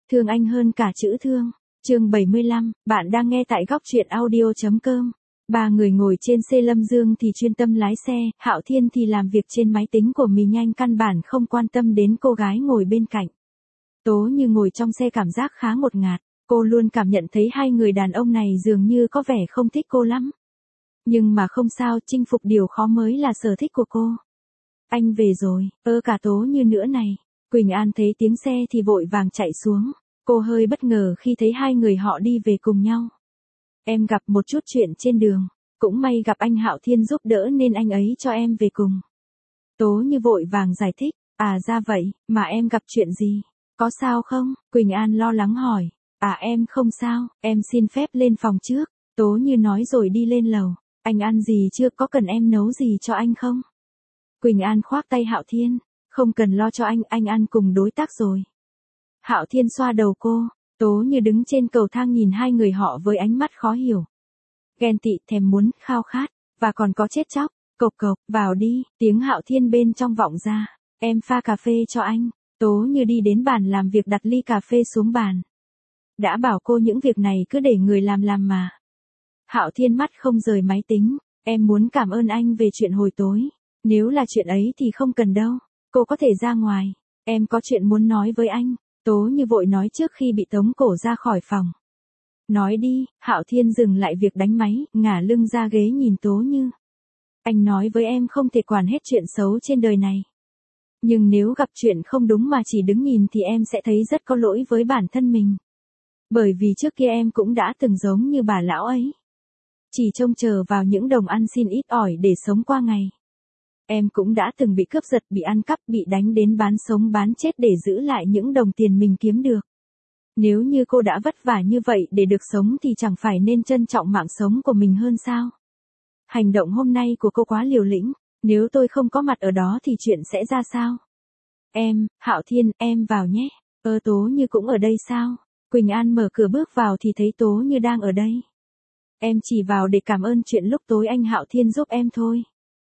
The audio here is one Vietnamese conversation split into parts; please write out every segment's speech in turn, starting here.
Thương anh hơn cả chữ thương. Chương 75, bạn đang nghe tại góc truyện audio.com. Ba người ngồi trên xe, Lâm Dương thì chuyên tâm lái xe, Hạo Thiên thì làm việc trên máy tính của mình, nhanh căn bản không quan tâm đến cô gái ngồi bên cạnh. Tố Như ngồi trong xe cảm giác khá ngột ngạt, cô luôn cảm nhận thấy hai người đàn ông này dường như có vẻ không thích cô lắm. Nhưng mà không sao, chinh phục điều khó mới là sở thích của cô. Anh về rồi, cả Tố Như nữa này. Quỳnh An thấy tiếng xe thì vội vàng chạy xuống. Cô hơi bất ngờ khi thấy hai người họ đi về cùng nhau. Em gặp một chút chuyện trên đường, cũng may gặp anh Hạo Thiên giúp đỡ nên anh ấy cho em về cùng. Tố Như vội vàng giải thích, à ra vậy, mà em gặp chuyện gì? Có sao không? Quỳnh An lo lắng hỏi. À em không sao, em xin phép lên phòng trước. Tố Như nói rồi đi lên lầu. Anh ăn gì chưa, có cần em nấu gì cho anh không? Quỳnh An khoác tay Hạo Thiên. Không cần lo cho anh ăn cùng đối tác rồi. Hạo Thiên xoa đầu cô. Tố Như đứng trên cầu thang nhìn hai người họ với ánh mắt khó hiểu. Ghen tị, thèm muốn, khao khát, và còn có chết chóc. Cộc cộc, vào đi, tiếng Hạo Thiên bên trong vọng ra. Em pha cà phê cho anh. Tố Như đi đến bàn làm việc, đặt ly cà phê xuống bàn. Đã bảo cô những việc này cứ để người làm mà. Hạo Thiên mắt không rời máy tính. Em muốn cảm ơn anh về chuyện hồi tối. Nếu là chuyện ấy thì không cần đâu. Cô có thể ra ngoài. Em có chuyện muốn nói với anh. Tố Như vội nói trước khi bị tống cổ ra khỏi phòng. Nói đi. Hạo Thiên dừng lại việc đánh máy, ngả lưng ra ghế nhìn Tố Như. Anh nói với em không thể quản hết chuyện xấu trên đời này. Nhưng nếu gặp chuyện không đúng mà chỉ đứng nhìn thì em sẽ thấy rất có lỗi với bản thân mình. Bởi vì trước kia em cũng đã từng giống như bà lão ấy. Chỉ trông chờ vào những đồng ăn xin ít ỏi để sống qua ngày. Em cũng đã từng bị cướp giật, bị ăn cắp, bị đánh đến bán sống bán chết để giữ lại những đồng tiền mình kiếm được. Nếu như cô đã vất vả như vậy để được sống thì chẳng phải nên trân trọng mạng sống của mình hơn sao? Hành động hôm nay của cô quá liều lĩnh, nếu tôi không có mặt ở đó thì chuyện sẽ ra sao? Hạo Thiên, em vào nhé. Tố Như cũng ở đây sao? Quỳnh An mở cửa bước vào thì thấy Tố Như đang ở đây. Em chỉ vào để cảm ơn chuyện lúc tối anh Hạo Thiên giúp em thôi.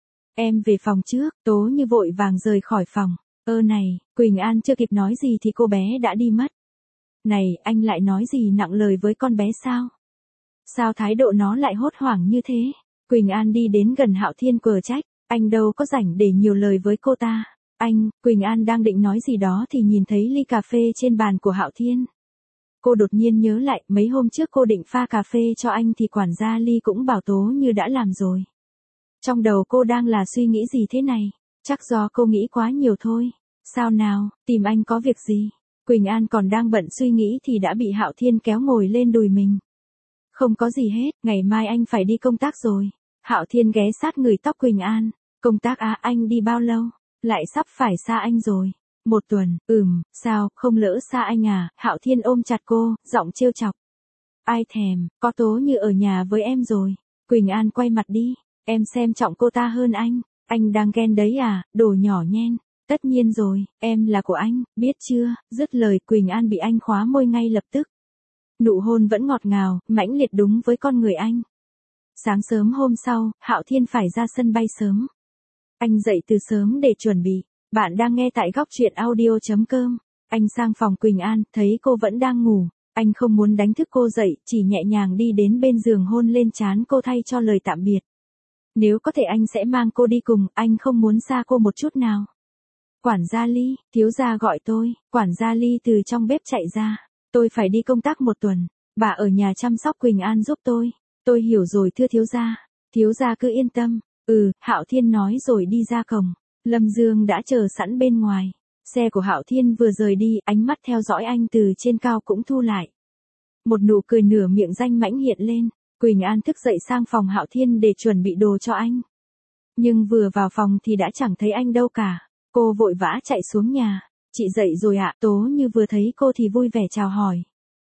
Em về phòng trước. Tố Như vội vàng rời khỏi phòng. Này, Quỳnh An chưa kịp nói gì thì cô bé đã đi mất. Này, anh lại nói gì nặng lời với con bé sao? Sao thái độ nó lại hốt hoảng như thế? Quỳnh An đi đến gần Hạo Thiên quờ trách. Anh đâu có rảnh để nhiều lời với cô ta. Quỳnh An đang định nói gì đó thì nhìn thấy ly cà phê trên bàn của Hạo Thiên. Cô đột nhiên nhớ lại, mấy hôm trước cô định pha cà phê cho anh thì quản gia Ly cũng bảo Tố Như đã làm rồi. Trong đầu cô đang là suy nghĩ gì thế này? Chắc do cô nghĩ quá nhiều thôi. Sao nào, tìm anh có việc gì? Quỳnh An còn đang bận suy nghĩ thì đã bị Hạo Thiên kéo ngồi lên đùi mình. Không có gì hết, ngày mai anh phải đi công tác rồi. Hạo Thiên ghé sát người tóc Quỳnh An. Công tác à, anh đi bao lâu? Lại sắp phải xa anh rồi. 1 tuần, sao, không lỡ xa anh à? Hạo Thiên ôm chặt cô, giọng trêu chọc. Ai thèm, có Tố Như ở nhà với em rồi. Quỳnh An quay mặt đi, em xem trọng cô ta hơn anh đang ghen đấy à, đồ nhỏ nhen. Tất nhiên rồi, em là của anh, biết chưa? Dứt lời Quỳnh An bị anh khóa môi ngay lập tức. Nụ hôn vẫn ngọt ngào, mãnh liệt đúng với con người anh. Sáng sớm hôm sau, Hạo Thiên phải ra sân bay sớm. Anh dậy từ sớm để chuẩn bị. Bạn đang nghe tại góc truyện audio.com. Anh sang phòng Quỳnh An, thấy cô vẫn đang ngủ. Anh không muốn đánh thức cô dậy, chỉ nhẹ nhàng đi đến bên giường hôn lên trán cô thay cho lời tạm biệt. Nếu có thể anh sẽ mang cô đi cùng, anh không muốn xa cô một chút nào. Quản gia Ly, thiếu gia gọi tôi. Quản gia Ly từ trong bếp chạy ra. Tôi phải đi công tác 1 tuần. Bà ở nhà chăm sóc Quỳnh An giúp tôi. Tôi hiểu rồi thưa thiếu gia. Thiếu gia cứ yên tâm. Hạo Thiên nói rồi đi ra cổng. Lâm Dương đã chờ sẵn bên ngoài. Xe của Hạo Thiên vừa rời đi, ánh mắt theo dõi anh từ trên cao cũng thu lại. Một nụ cười nửa miệng danh mãnh hiện lên. Quỳnh An thức dậy sang phòng Hạo Thiên để chuẩn bị đồ cho anh. Nhưng vừa vào phòng thì đã chẳng thấy anh đâu cả. Cô vội vã chạy xuống nhà. Chị dậy rồi ạ? Tố Như vừa thấy cô thì vui vẻ chào hỏi.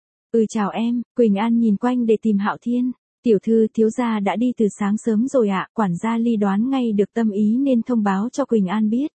Chào em. Quỳnh An nhìn quanh để tìm Hạo Thiên. Tiểu thư, thiếu gia đã đi từ sáng sớm rồi ạ. Quản gia Ly đoán ngay được tâm ý nên thông báo cho Quỳnh An biết.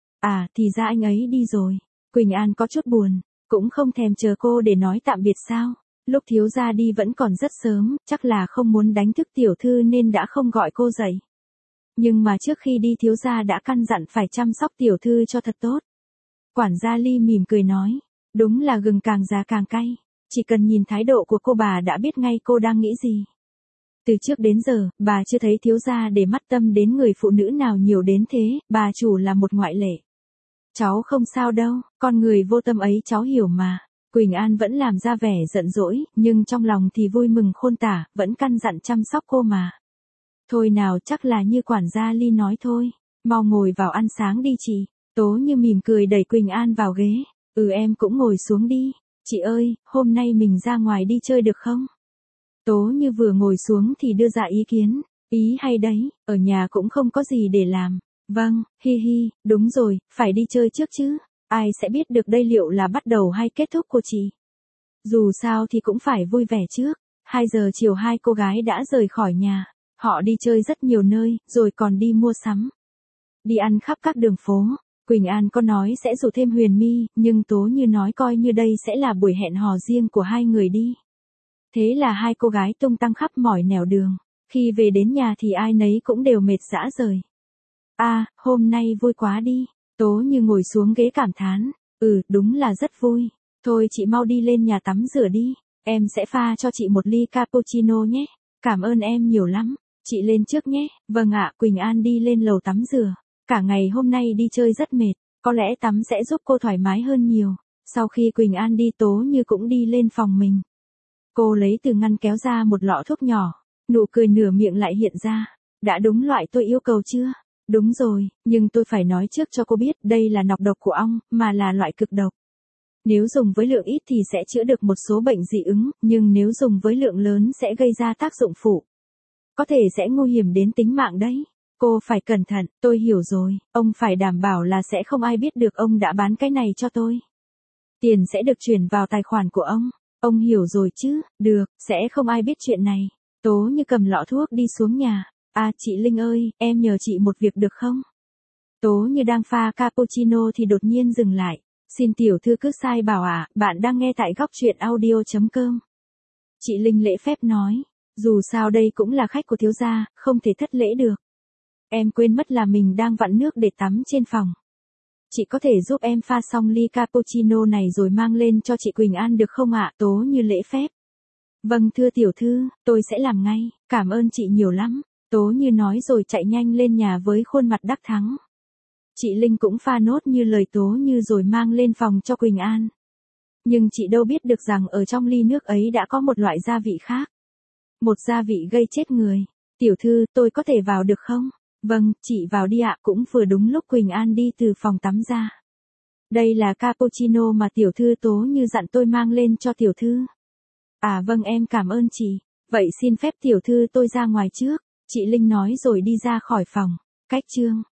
À, thì ra anh ấy đi rồi. Quỳnh An có chút buồn, cũng không thèm chờ cô để nói tạm biệt sao. Lúc thiếu gia đi vẫn còn rất sớm, chắc là không muốn đánh thức tiểu thư nên đã không gọi cô dậy. Nhưng mà trước khi đi thiếu gia đã căn dặn phải chăm sóc tiểu thư cho thật tốt. Quản gia Ly mỉm cười nói. Đúng là gừng càng già càng cay. Chỉ cần nhìn thái độ của cô bà đã biết ngay cô đang nghĩ gì. Từ trước đến giờ, bà chưa thấy thiếu gia để mắt tâm đến người phụ nữ nào nhiều đến thế, bà chủ là một ngoại lệ. Cháu không sao đâu, con người vô tâm ấy cháu hiểu mà. Quỳnh An vẫn làm ra vẻ giận dỗi, nhưng trong lòng thì vui mừng khôn tả, vẫn căn dặn chăm sóc cô mà. Thôi nào, chắc là như quản gia Ly nói thôi. Mau ngồi vào ăn sáng đi chị. Tố Như mỉm cười đẩy Quỳnh An vào ghế. Em cũng ngồi xuống đi. Chị ơi, hôm nay mình ra ngoài đi chơi được không? Tố Như vừa ngồi xuống thì đưa ra ý kiến. Ý hay đấy, ở nhà cũng không có gì để làm. Vâng, hi hi, đúng rồi, phải đi chơi trước chứ. Ai sẽ biết được đây liệu là bắt đầu hay kết thúc của chị. Dù sao thì cũng phải vui vẻ trước. 2 giờ chiều hai cô gái đã rời khỏi nhà. Họ đi chơi rất nhiều nơi, rồi còn đi mua sắm. Đi ăn khắp các đường phố. Quỳnh An có nói sẽ rủ thêm Huyền My, nhưng Tố Như nói coi như đây sẽ là buổi hẹn hò riêng của hai người đi. Thế là hai cô gái tung tăng khắp mỏi nẻo đường. Khi về đến nhà thì ai nấy cũng đều mệt rã rời. Hôm nay vui quá đi. Tố Như ngồi xuống ghế cảm thán. Đúng là rất vui. Thôi chị mau đi lên nhà tắm rửa đi. Em sẽ pha cho chị một ly cappuccino nhé. Cảm ơn em nhiều lắm. Chị lên trước nhé. Vâng ạ, Quỳnh An đi lên lầu tắm rửa. Cả ngày hôm nay đi chơi rất mệt. Có lẽ tắm sẽ giúp cô thoải mái hơn nhiều. Sau khi Quỳnh An đi, Tố Như cũng đi lên phòng mình. Cô lấy từ ngăn kéo ra một lọ thuốc nhỏ. Nụ cười nửa miệng lại hiện ra. Đã đúng loại tôi yêu cầu chưa? Đúng rồi, nhưng tôi phải nói trước cho cô biết đây là nọc độc của ong, mà là loại cực độc. Nếu dùng với lượng ít thì sẽ chữa được một số bệnh dị ứng, nhưng nếu dùng với lượng lớn sẽ gây ra tác dụng phụ. Có thể sẽ nguy hiểm đến tính mạng đấy. Cô phải cẩn thận, tôi hiểu rồi, ông phải đảm bảo là sẽ không ai biết được ông đã bán cái này cho tôi. Tiền sẽ được chuyển vào tài khoản của ông hiểu rồi chứ, được, sẽ không ai biết chuyện này. Tố Như cầm lọ thuốc đi xuống nhà. Chị Linh ơi, em nhờ chị một việc được không? Tố Như đang pha cappuccino thì đột nhiên dừng lại. Xin tiểu thư cứ sai bảo bạn đang nghe tại góc truyện audio.com. Chị Linh lễ phép nói, dù sao đây cũng là khách của thiếu gia, không thể thất lễ được. Em quên mất là mình đang vặn nước để tắm trên phòng. Chị có thể giúp em pha xong ly cappuccino này rồi mang lên cho chị Quỳnh An được không ạ? Tố Như lễ phép. Vâng thưa tiểu thư, tôi sẽ làm ngay, cảm ơn chị nhiều lắm. Tố Như nói rồi chạy nhanh lên nhà với khuôn mặt đắc thắng. Chị Linh cũng pha nốt như lời Tố Như rồi mang lên phòng cho Quỳnh An. Nhưng chị đâu biết được rằng ở trong ly nước ấy đã có một loại gia vị khác. Một gia vị gây chết người. Tiểu thư, tôi có thể vào được không? Vâng, chị vào đi ạ. Cũng vừa đúng lúc Quỳnh An đi từ phòng tắm ra. Đây là cappuccino mà tiểu thư Tố Như dặn tôi mang lên cho tiểu thư. Vâng em cảm ơn chị. Vậy xin phép tiểu thư tôi ra ngoài trước. Chị Linh nói rồi đi ra khỏi phòng. Cách chương